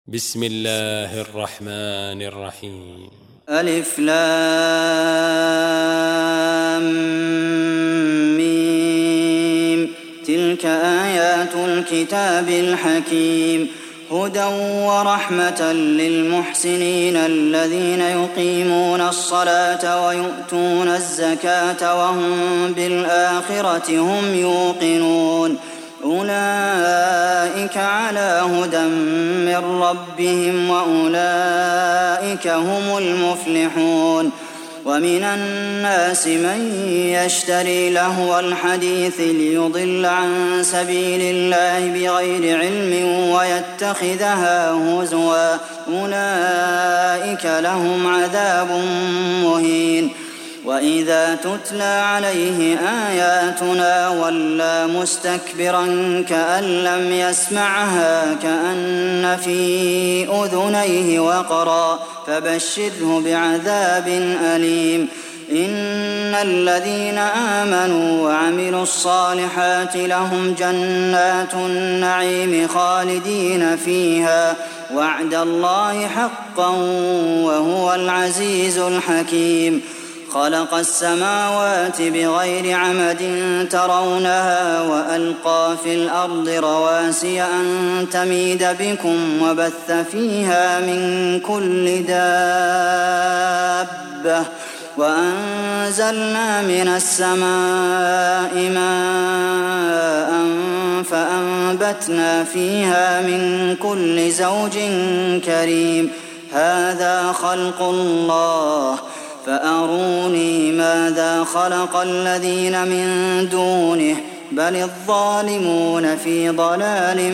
بسم الله الرحمن الرحيم. ألف لام ميم. تلك آيات الكتاب الحكيم، هدى ورحمة للمحسنين الذين يقيمون الصلاة ويؤتون الزكاة وهم بالآخرة هم يوقنون. أولئك على هدى من ربهم وأولئك هم المفلحون. ومن الناس من يشتري لهو الحديث ليضل عن سبيل الله بغير علم ويتخذها هزوا، أولئك لهم عذاب مهين. وإذا تتلى عليه آياتنا ولى مستكبرا كأن لم يسمعها كأن في أذنيه وقرا، فبشره بعذاب أليم. إن الذين آمنوا وعملوا الصالحات لهم جنات النعيم خالدين فيها، وعد الله حقا وهو العزيز الحكيم. خلق السماوات بغير عمد ترونها وألقى في الأرض رواسي أن تميد بكم وبث فيها من كل دابة، وأنزلنا من السماء ماء فأنبتنا فيها من كل زوج كريم. هذا خلق الله فأروني ماذا خلق الذين من دونه، بل الظالمون في ضلال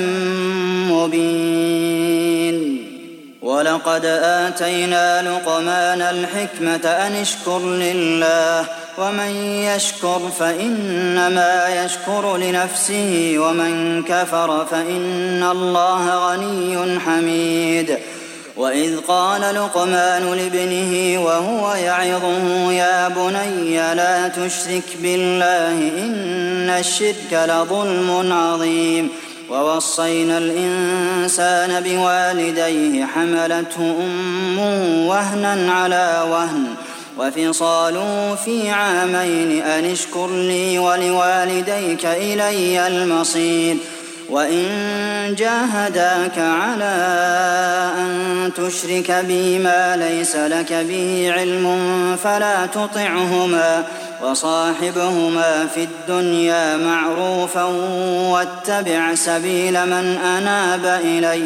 مبين. ولقد آتينا لقمان الحكمة أن اشكر لله، ومن يشكر فإنما يشكر لنفسه، ومن كفر فإن الله غني حميد. وإذ قال لقمان لابنه وهو يعظه يا بني لا تشرك بالله إن الشرك لظلم عظيم. ووصينا الإنسان بوالديه حملته أمه وهنا على وهن وفصاله في عامين أن اشكر لي ولوالديك إلي المصير. وإن جاهداك على أن تشرك بي ما ليس لك به علم فلا تطعهما، وصاحبهما في الدنيا معروفا واتبع سبيل من أناب إلي،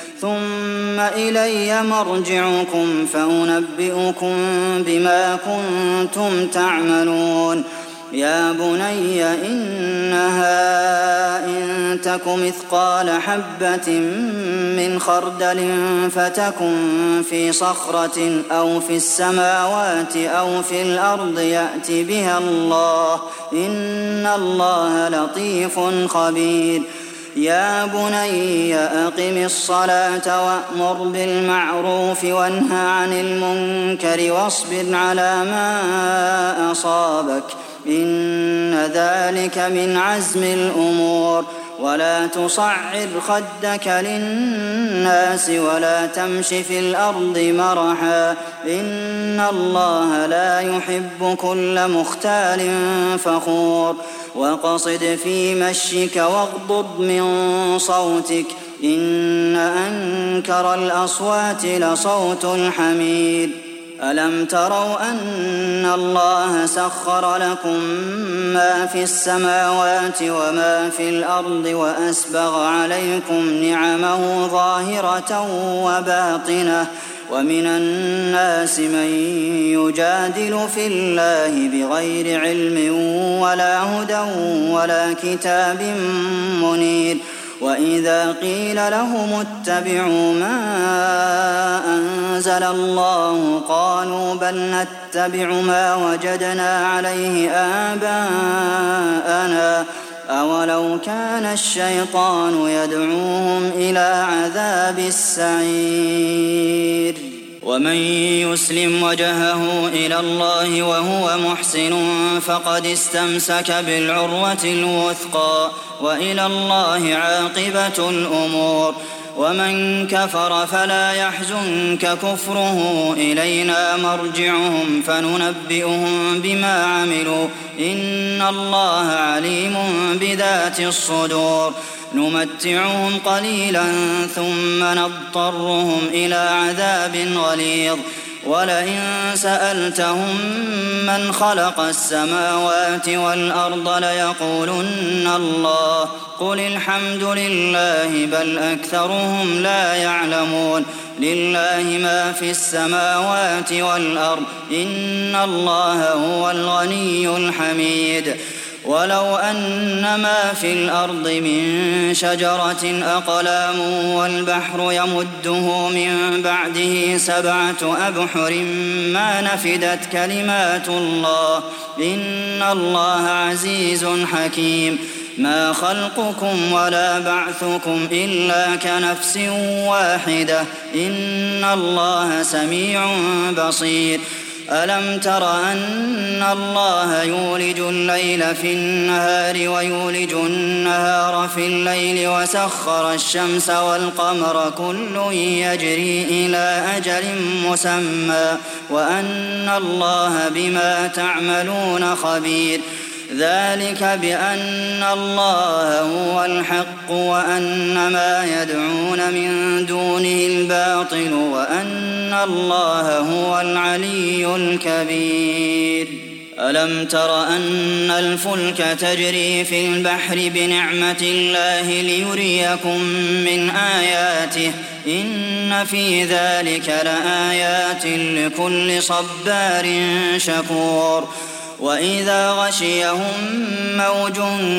ثم إلي مرجعكم فأنبئكم بما كنتم تعملون. يا بني إنها إن تك مثقال حبة من خردل فتكن في صخرة أو في السماوات أو في الأرض يأت بها الله، إن الله لطيف خبير. يا بني أقم الصلاة وأمر بالمعروف وانه عن المنكر واصبر على ما أصابك، إن ذلك من عزم الأمور. ولا تصعر خدك للناس ولا تمش في الأرض مرحا، إن الله لا يحب كل مختال فخور. وقصد في مشيك واغضض من صوتك، إن أنكر الأصوات لصوت الحمير. ألم تروا أن الله سخر لكم ما في السماوات وما في الأرض وأسبغ عليكم نعمه ظاهرة وباطنة، ومن الناس من يجادل في الله بغير علم ولا هدى ولا كتاب منير. وإذا قيل لهم اتبعوا ما أنزل الله قالوا بل نتبع ما وجدنا عليه آباءنا، أولو كان الشيطان يدعوهم إلى عذاب السعير. ومن يسلم وجهه إلى الله وهو محسن فقد استمسك بالعروة الوثقى، وإلى الله عاقبة الأمور. ومن كفر فلا يحزنك كفره إلينا مرجعهم فننبئهم بما عملوا إن الله عليم بذات الصدور نمتعهم قليلا ثم نضطرهم إلى عذاب غليظ ولئن سألتهم من خلق السماوات والأرض ليقولن الله قل الحمد لله بل أكثرهم لا يعلمون لله ما في السماوات والأرض إن الله هو الغني الحميد ولو أن ما في الأرض من شجرة أقلام والبحر يمده من بعده 7 أبحر ما نفدت كلمات الله إن الله عزيز حكيم ما خلقكم ولا بعثكم إلا كنفس واحدة إن الله سميع بصير ألم تر أن الله يولج الليل في النهار ويولج النهار في الليل وسخر الشمس والقمر كل يجري إلى أجل مسمى وأن الله بما تعملون خبير ذلك بأن الله هو الحق وأن ما يدعون من دونه الباطل وأن الله هو العلي الكبير ألم تر أن الفلك تجري في البحر بنعمة الله ليريكم من آياته إن في ذلك لآيات لكل صبار شكور وإذا غشيهم موج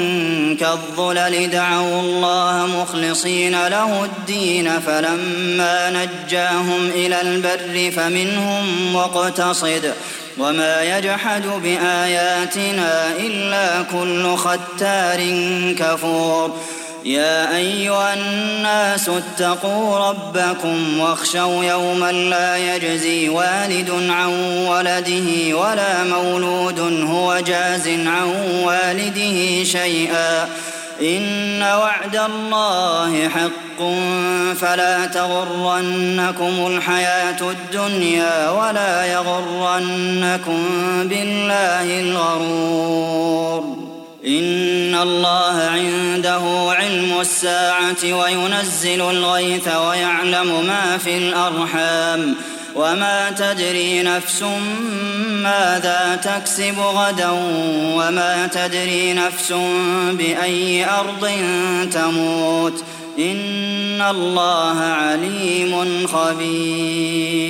كالظلل دعوا الله مخلصين له الدين فلما نجاهم إلى البر فمنهم مقتصد وما يجحد بآياتنا إلا كل ختار كفور يا أيها الناس اتقوا ربكم واخشوا يوما لا يجزي والد عن ولده ولا مولود هو جاز عن والده شيئا إن وعد الله حق فلا تغرنكم الحياة الدنيا ولا يغرنكم بالله الغرور إن الله عنده علم الساعة وينزل الغيث ويعلم ما في الأرحام وما تدري نفس ماذا تكسب غدا وما تدري نفس بأي أرض تموت إن الله عليم خبير